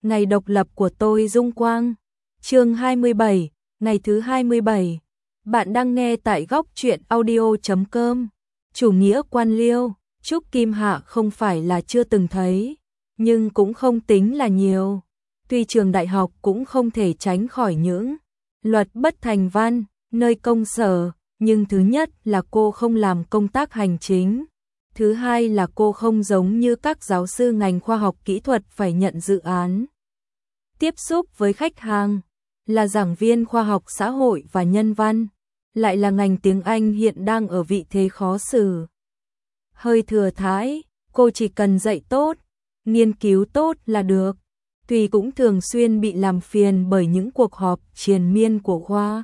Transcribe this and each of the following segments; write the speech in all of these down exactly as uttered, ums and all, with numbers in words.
ngày độc lập của tôi Dung Quang. Chương hai mươi bảy, ngày thứ hai mươi bảy. Bạn đang nghe tại góc truyện audio chấm com. Chủ nghĩa quan liêu, Trúc Kim Hạ không phải là chưa từng thấy, nhưng cũng không tính là nhiều. Tuy trường đại học cũng không thể tránh khỏi những luật bất thành văn, nơi công sở, nhưng thứ nhất là cô không làm công tác hành chính. Thứ hai là cô không giống như các giáo sư ngành khoa học kỹ thuật phải nhận dự án. Tiếp xúc với khách hàng, là giảng viên khoa học xã hội và nhân văn, lại là ngành tiếng Anh hiện đang ở vị thế khó xử. Hơi thừa thãi, cô chỉ cần dạy tốt, nghiên cứu tốt là được. Tuy cũng thường xuyên bị làm phiền bởi những cuộc họp triền miên của khoa,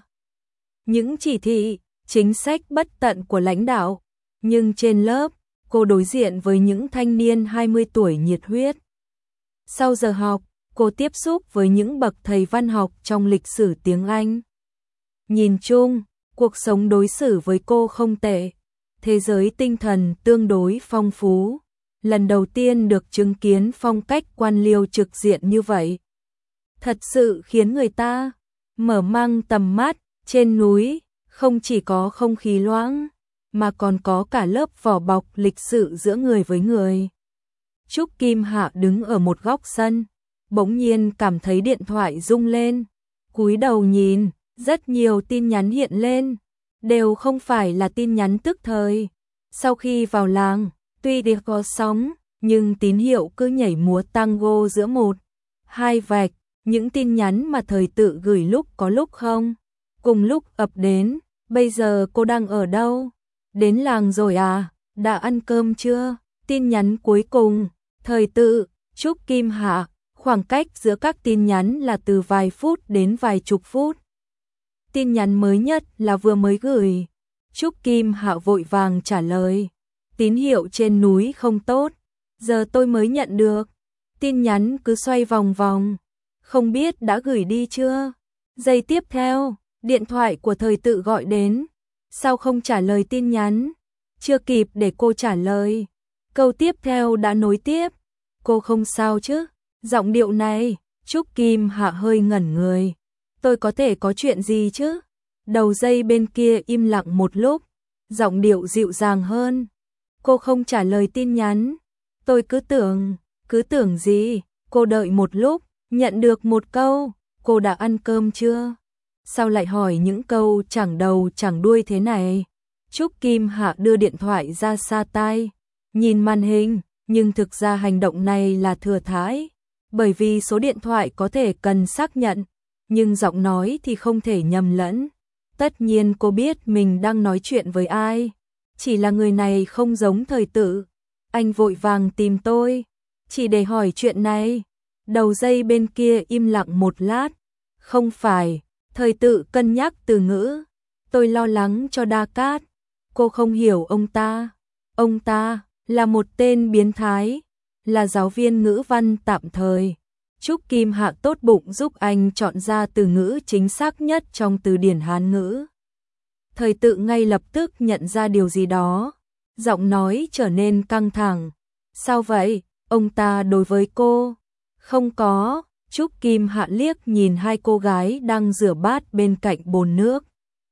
những chỉ thị, chính sách bất tận của lãnh đạo, nhưng trên lớp, cô đối diện với những thanh niên hai mươi tuổi nhiệt huyết. Sau giờ học, cô tiếp xúc với những bậc thầy văn học trong lịch sử tiếng Anh. Nhìn chung, cuộc sống đối xử với cô không tệ, thế giới tinh thần tương đối phong phú. Lần đầu tiên được chứng kiến phong cách quan liêu trực diện như vậy, thật sự khiến người ta mở mang tầm mắt. Trên núi, không chỉ có không khí loãng, mà còn có cả lớp vỏ bọc lịch sự giữa người với người. Trúc Kim Hạ đứng ở một góc sân, bỗng nhiên cảm thấy điện thoại rung lên. Cúi đầu nhìn, rất nhiều tin nhắn hiện lên, đều không phải là tin nhắn tức thời. Sau khi vào làng, tuy đi có sóng, nhưng tín hiệu cứ nhảy múa tango giữa một, hai vạch. Những tin nhắn mà thời tự gửi lúc có lúc không, cùng lúc ập đến. Bây giờ cô đang ở đâu? Đến làng rồi à? Đã ăn cơm chưa? Tin nhắn cuối cùng, thời tự, Trúc Kim Hạ. Khoảng cách giữa các tin nhắn là từ vài phút đến vài chục phút. Tin nhắn mới nhất là vừa mới gửi. Trúc Kim Hạ vội vàng trả lời. Tín hiệu trên núi không tốt, giờ tôi mới nhận được. Tin nhắn cứ xoay vòng vòng, không biết đã gửi đi chưa? Giây tiếp theo, điện thoại của thời tự gọi đến. Sao không trả lời tin nhắn? Chưa kịp để cô trả lời, câu tiếp theo đã nối tiếp. Cô không sao chứ? Giọng điệu này, Trúc Kim Hạ hơi ngẩn người. Tôi có thể có chuyện gì chứ? Đầu dây bên kia im lặng một lúc, giọng điệu dịu dàng hơn. Cô không trả lời tin nhắn. Tôi cứ tưởng, cứ tưởng gì? Cô đợi một lúc, nhận được một câu, cô đã ăn cơm chưa? Sao lại hỏi những câu chẳng đầu chẳng đuôi thế này? Trúc Kim Hạ đưa điện thoại ra xa tai, nhìn màn hình, nhưng thực ra hành động này là thừa thãi, bởi vì số điện thoại có thể cần xác nhận, nhưng giọng nói thì không thể nhầm lẫn. Tất nhiên cô biết mình đang nói chuyện với ai, chỉ là người này không giống thời tự. Anh vội vàng tìm tôi, chỉ để hỏi chuyện này. Đầu dây bên kia im lặng một lát. Không phải, thời tự cân nhắc từ ngữ. Tôi lo lắng cho Đa Cát. Cô không hiểu ông ta. Ông ta là một tên biến thái, là giáo viên ngữ văn tạm thời. Trúc Kim Hạ tốt bụng giúp anh chọn ra từ ngữ chính xác nhất trong từ điển Hán ngữ. Thời tự ngay lập tức nhận ra điều gì đó, giọng nói trở nên căng thẳng. Sao vậy? Ông ta đối với cô? Không có. Trúc Kim Hạ liếc nhìn hai cô gái đang rửa bát bên cạnh bồn nước,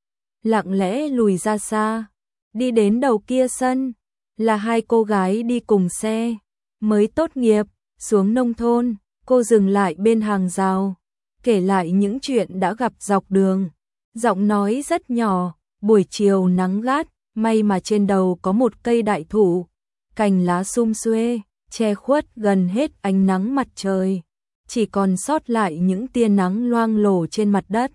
lặng lẽ lùi ra xa, đi đến đầu kia sân. Là hai cô gái đi cùng xe, mới tốt nghiệp, xuống nông thôn. Cô dừng lại bên hàng rào, kể lại những chuyện đã gặp dọc đường. Giọng nói rất nhỏ. Buổi chiều nắng gắt, may mà trên đầu có một cây đại thụ, cành lá sum xuê, che khuất gần hết ánh nắng mặt trời, chỉ còn sót lại những tia nắng loang lổ trên mặt đất.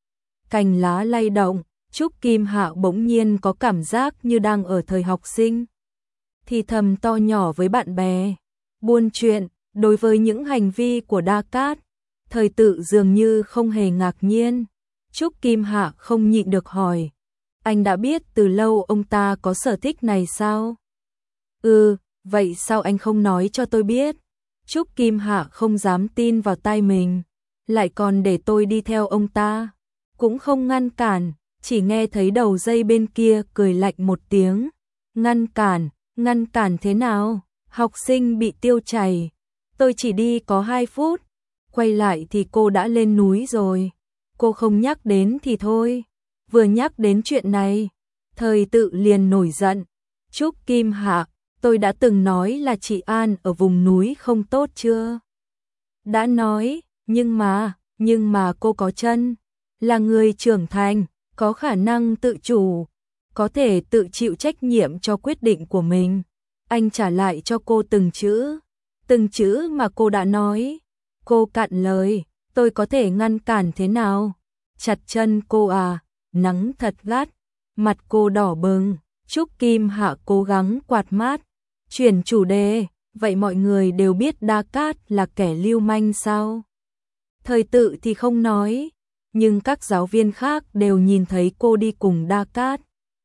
Cành lá lay động, Trúc Kim Hạ bỗng nhiên có cảm giác như đang ở thời học sinh, thì thầm to nhỏ với bạn bè, buôn chuyện. Đối với những hành vi của Đa Cát, thời tự dường như không hề ngạc nhiên. Trúc Kim Hạ không nhịn được hỏi, anh đã biết từ lâu ông ta có sở thích này sao? Ừ, vậy sao anh không nói cho tôi biết? Trúc Kim Hạ không dám tin vào tai mình, lại còn để tôi đi theo ông ta. Cũng không ngăn cản, chỉ nghe thấy đầu dây bên kia cười lạnh một tiếng. Ngăn cản, ngăn cản thế nào? Học sinh bị tiêu chảy. Tôi chỉ đi có hai phút, quay lại thì cô đã lên núi rồi. Cô không nhắc đến thì thôi, vừa nhắc đến chuyện này, Thời Tự liền nổi giận. Trúc Kim Hạ, tôi đã từng nói là chị An ở vùng núi không tốt chưa? Đã nói, nhưng mà, nhưng mà cô có chân, là người trưởng thành, có khả năng tự chủ, có thể tự chịu trách nhiệm cho quyết định của mình. Anh trả lại cho cô từng chữ, từng chữ mà cô đã nói. Cô cạn lời, tôi có thể ngăn cản thế nào? Chặt chân cô à, nắng thật gắt, mặt cô đỏ bừng. Trúc Kim Hạ cố gắng quạt mát, chuyển chủ đề, vậy mọi người đều biết Đa Cát là kẻ lưu manh sao? Thời Tự thì không nói, nhưng các giáo viên khác đều nhìn thấy cô đi cùng Đa Cát.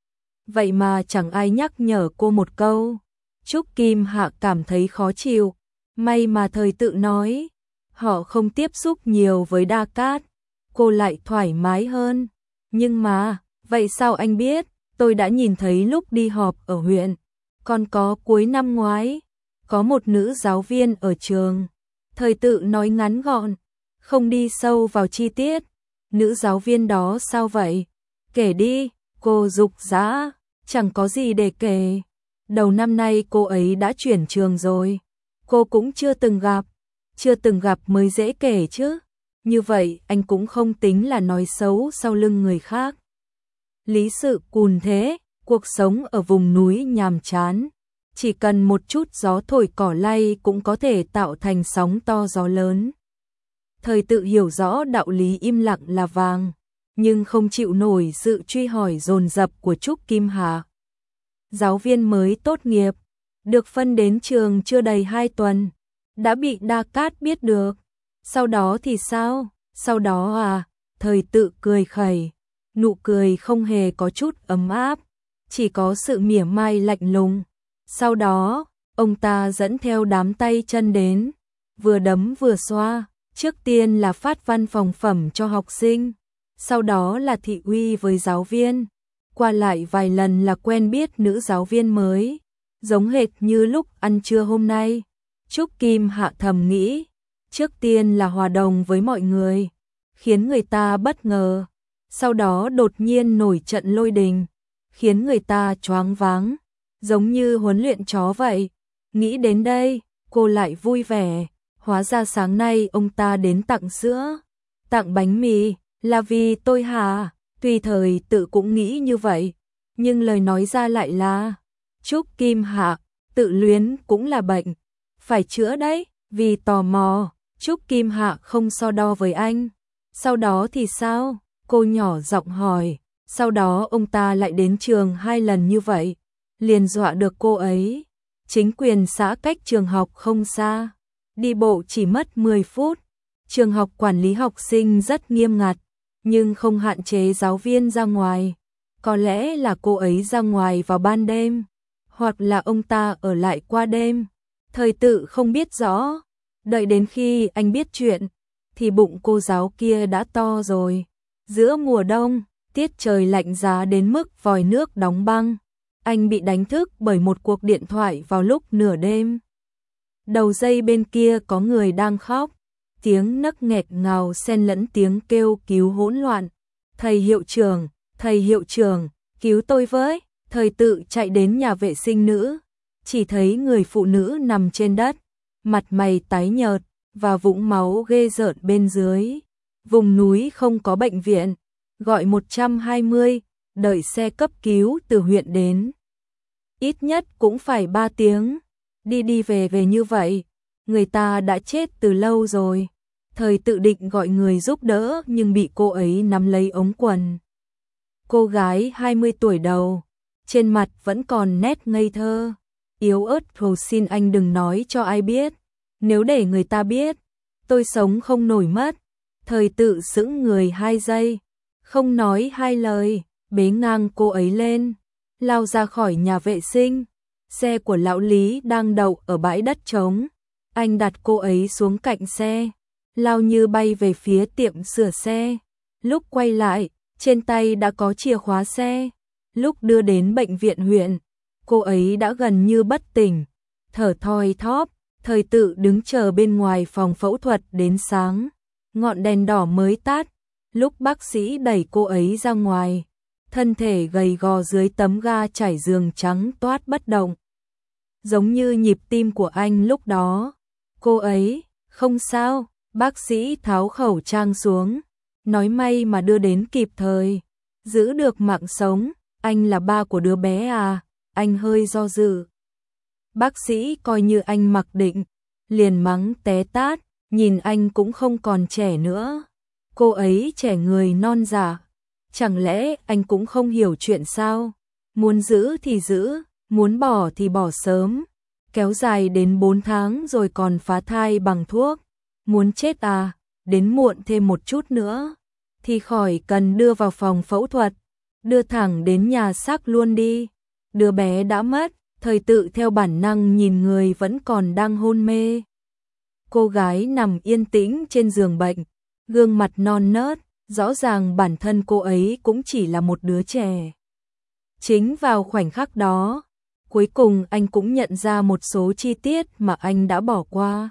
Vậy mà chẳng ai nhắc nhở cô một câu. Trúc Kim Hạ cảm thấy khó chịu, may mà Thời Tự nói, họ không tiếp xúc nhiều với Đa Cát, cô lại thoải mái hơn. Nhưng mà, vậy sao anh biết? Tôi đã nhìn thấy lúc đi họp ở huyện, còn có cuối năm ngoái, có một nữ giáo viên ở trường. Thời Tự nói ngắn gọn, không đi sâu vào chi tiết. Nữ giáo viên đó sao vậy? Kể đi, cô giục giã. Chẳng có gì để kể. Đầu năm nay cô ấy đã chuyển trường rồi. Cô cũng chưa từng gặp. Chưa từng gặp mới dễ kể chứ. Như vậy anh cũng không tính là nói xấu sau lưng người khác. Lý sự cùn thế, cuộc sống ở vùng núi nhàm chán. Chỉ cần một chút gió thổi cỏ lay cũng có thể tạo thành sóng to gió lớn. Thời Tự hiểu rõ đạo lý im lặng là vàng, nhưng không chịu nổi sự truy hỏi dồn dập của Trúc Kim Hạ. Giáo viên mới tốt nghiệp, được phân đến trường chưa đầy hai tuần, đã bị Đa Cát biết được. Sau đó thì sao? Sau đó à? Thời Tự cười khẩy, nụ cười không hề có chút ấm áp, chỉ có sự mỉa mai lạnh lùng. Sau đó, ông ta dẫn theo đám tay chân đến, vừa đấm vừa xoa. Trước tiên là phát văn phòng phẩm cho học sinh, sau đó là thị uy với giáo viên. Qua lại vài lần là quen biết nữ giáo viên mới, giống hệt như lúc ăn trưa hôm nay. Trúc Kim Hạ thầm nghĩ, trước tiên là hòa đồng với mọi người, khiến người ta bất ngờ. Sau đó đột nhiên nổi trận lôi đình, khiến người ta choáng váng, giống như huấn luyện chó vậy. Nghĩ đến đây, cô lại vui vẻ. Hóa ra sáng nay ông ta đến tặng sữa, tặng bánh mì, là vì tôi hả? Tuy Thời Tự cũng nghĩ như vậy, nhưng lời nói ra lại là, Trúc Kim Hạ, tự luyến cũng là bệnh, phải chữa đấy. Vì tò mò, Trúc Kim Hạ không so đo với anh. Sau đó thì sao? Cô nhỏ giọng hỏi. Sau đó ông ta lại đến trường hai lần như vậy, liền dọa được cô ấy. Chính quyền xã cách trường học không xa, đi bộ chỉ mất mười phút. Trường học quản lý học sinh rất nghiêm ngặt, nhưng không hạn chế giáo viên ra ngoài. Có lẽ là cô ấy ra ngoài vào ban đêm, hoặc là ông ta ở lại qua đêm. Thời Tự không biết rõ. Đợi đến khi anh biết chuyện, thì bụng cô giáo kia đã to rồi. Giữa mùa đông, tiết trời lạnh giá đến mức vòi nước đóng băng. Anh bị đánh thức bởi một cuộc điện thoại vào lúc nửa đêm. Đầu dây bên kia có người đang khóc, tiếng nấc nghẹt ngào xen lẫn tiếng kêu cứu hỗn loạn. Thầy hiệu trưởng, thầy hiệu trưởng, cứu tôi với. Thời Tự chạy đến nhà vệ sinh nữ, chỉ thấy người phụ nữ nằm trên đất, mặt mày tái nhợt và vũng máu ghê rợn bên dưới. Vùng núi không có bệnh viện, gọi một hai không, đợi xe cấp cứu từ huyện đến. Ít nhất cũng phải ba tiếng. Đi đi về về như vậy, người ta đã chết từ lâu rồi. Thời Tự định gọi người giúp đỡ nhưng bị cô ấy nắm lấy ống quần. Cô gái hai mươi tuổi đầu, trên mặt vẫn còn nét ngây thơ, yếu ớt cầu xin anh đừng nói cho ai biết. Nếu để người ta biết, tôi sống không nổi mất. Thời Tự sững người hai giây, không nói hai lời, bế ngang cô ấy lên, lao ra khỏi nhà vệ sinh. Xe của lão Lý đang đậu ở bãi đất trống. Anh đặt cô ấy xuống cạnh xe, lao như bay về phía tiệm sửa xe. Lúc quay lại, trên tay đã có chìa khóa xe. Lúc đưa đến bệnh viện huyện, cô ấy đã gần như bất tỉnh, thở thoi thóp. Thời Tự đứng chờ bên ngoài phòng phẫu thuật đến sáng, ngọn đèn đỏ mới tắt, lúc bác sĩ đẩy cô ấy ra ngoài, thân thể gầy gò dưới tấm ga trải giường trắng toát bất động. Giống như nhịp tim của anh lúc đó. Cô ấy, không sao, bác sĩ tháo khẩu trang xuống, nói may mà đưa đến kịp thời, giữ được mạng sống, anh là ba của đứa bé à, anh hơi do dự. Bác sĩ coi như anh mặc định, liền mắng té tát, nhìn anh cũng không còn trẻ nữa. Cô ấy trẻ người non dạ, chẳng lẽ anh cũng không hiểu chuyện sao? Muốn giữ thì giữ, muốn bỏ thì bỏ sớm, kéo dài đến bốn tháng rồi còn phá thai bằng thuốc. Muốn chết à, đến muộn thêm một chút nữa, thì khỏi cần đưa vào phòng phẫu thuật, đưa thẳng đến nhà xác luôn đi. Đứa bé đã mất, Thời Tự theo bản năng nhìn người vẫn còn đang hôn mê. Cô gái nằm yên tĩnh trên giường bệnh, gương mặt non nớt, rõ ràng bản thân cô ấy cũng chỉ là một đứa trẻ. Chính vào khoảnh khắc đó, cuối cùng anh cũng nhận ra một số chi tiết mà anh đã bỏ qua.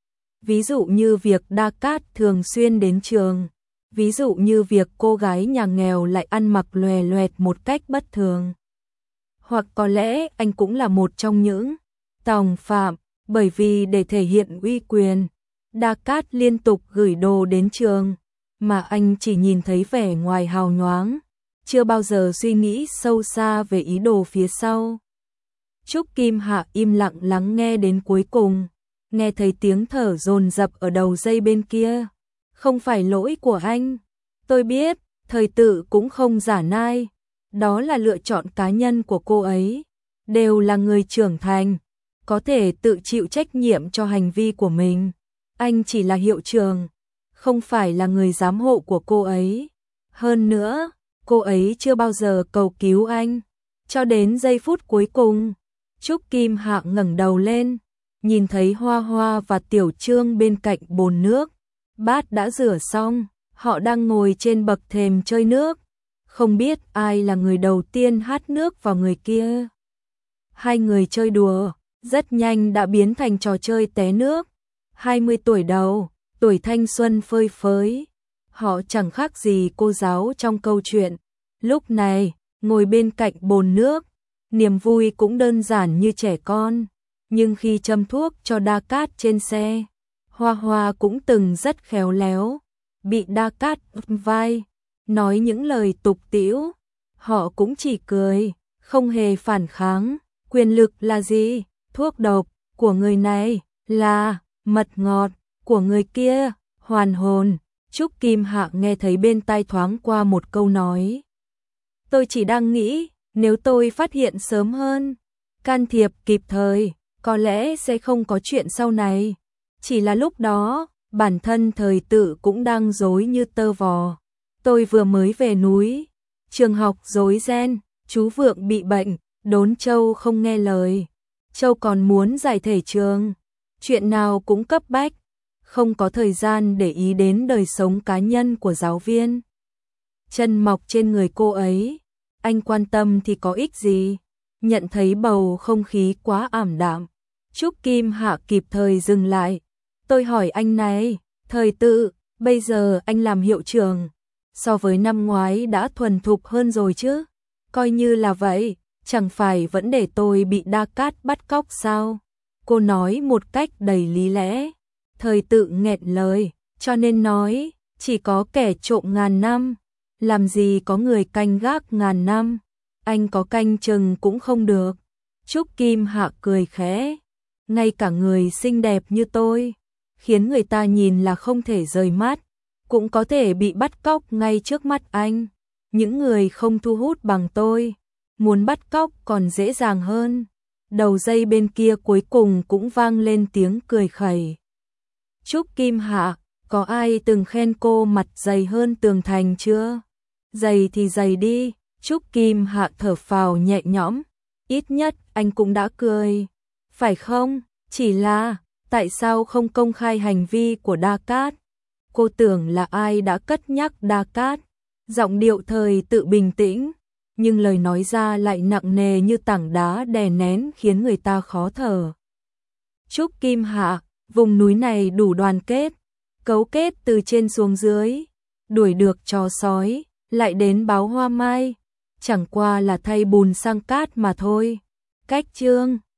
Ví dụ như việc Đa Cát thường xuyên đến trường, ví dụ như việc cô gái nhà nghèo lại ăn mặc lòe loẹt một cách bất thường. Hoặc có lẽ anh cũng là một trong những tòng phạm, bởi vì để thể hiện uy quyền, Đa Cát liên tục gửi đồ đến trường, mà anh chỉ nhìn thấy vẻ ngoài hào nhoáng, chưa bao giờ suy nghĩ sâu xa về ý đồ phía sau. Trúc Kim Hạ im lặng lắng nghe đến cuối cùng, nghe thấy tiếng thở dồn dập ở đầu dây bên kia. Không phải lỗi của anh, tôi biết, Thời Tự cũng không giả nai, đó là lựa chọn cá nhân của cô ấy, đều là người trưởng thành, có thể tự chịu trách nhiệm cho hành vi của mình. Anh chỉ là hiệu trưởng, không phải là người giám hộ của cô ấy. Hơn nữa, cô ấy chưa bao giờ cầu cứu anh, cho đến giây phút cuối cùng. Trúc Kim Hạ ngẩng đầu lên, nhìn thấy Hoa Hoa và Tiểu Trương bên cạnh bồn nước, bát đã rửa xong, họ đang ngồi trên bậc thềm chơi nước, không biết ai là người đầu tiên hát nước vào người kia. Hai người chơi đùa, rất nhanh đã biến thành trò chơi té nước. hai mươi tuổi đầu, tuổi thanh xuân phơi phới, họ chẳng khác gì cô giáo trong câu chuyện. Lúc này, ngồi bên cạnh bồn nước, niềm vui cũng đơn giản như trẻ con, nhưng khi châm thuốc cho Đa Cát trên xe, Hoa Hoa cũng từng rất khéo léo, bị Đa Cát vai, nói những lời tục tĩu, họ cũng chỉ cười, không hề phản kháng. Quyền lực là gì? Thuốc độc của người này là mật ngọt của người kia, hoàn hồn. Trúc Kim Hạ nghe thấy bên tai thoáng qua một câu nói. Tôi chỉ đang nghĩ, nếu tôi phát hiện sớm hơn, can thiệp kịp thời, có lẽ sẽ không có chuyện sau này. Chỉ là lúc đó, bản thân Thời Tự cũng đang rối như tơ vò. Tôi vừa mới về núi, trường học rối ren, chú Vượng bị bệnh, Đốn Châu không nghe lời. Châu còn muốn giải thể trường, chuyện nào cũng cấp bách, không có thời gian để ý đến đời sống cá nhân của giáo viên. Chân mọc trên người cô ấy, anh quan tâm thì có ích gì? Nhận thấy bầu không khí quá ảm đạm, Trúc Kim Hạ kịp thời dừng lại. Tôi hỏi anh này, Thời Tự, bây giờ anh làm hiệu trưởng, so với năm ngoái đã thuần thục hơn rồi chứ? Coi như là vậy, chẳng phải vẫn để tôi bị Đa Cát bắt cóc sao? Cô nói một cách đầy lý lẽ. Thời Tự nghẹn lời, cho nên nói, chỉ có kẻ trộm ngàn năm, làm gì có người canh gác ngàn năm, anh có canh chừng cũng không được. Trúc Kim Hạ cười khẽ, ngay cả người xinh đẹp như tôi, khiến người ta nhìn là không thể rời mắt, cũng có thể bị bắt cóc ngay trước mắt anh. Những người không thu hút bằng tôi, muốn bắt cóc còn dễ dàng hơn. Đầu dây bên kia cuối cùng cũng vang lên tiếng cười khẩy. Trúc Kim Hạ, có ai từng khen cô mặt dày hơn tường thành chưa? Dày thì dày đi. Trúc Kim Hạ thở phào nhẹ nhõm, ít nhất anh cũng đã cười, phải không? Chỉ là, tại sao không công khai hành vi của Đa Cát? Cô tưởng là ai đã cất nhắc Đa Cát? Giọng điệu Thời Tự bình tĩnh, nhưng lời nói ra lại nặng nề như tảng đá đè nén khiến người ta khó thở. Trúc Kim Hạ, vùng núi này đủ đoàn kết, cấu kết từ trên xuống dưới, đuổi được chó sói, lại đến báo hoa mai, chẳng qua là thay bùn sang cát mà thôi. Cách chương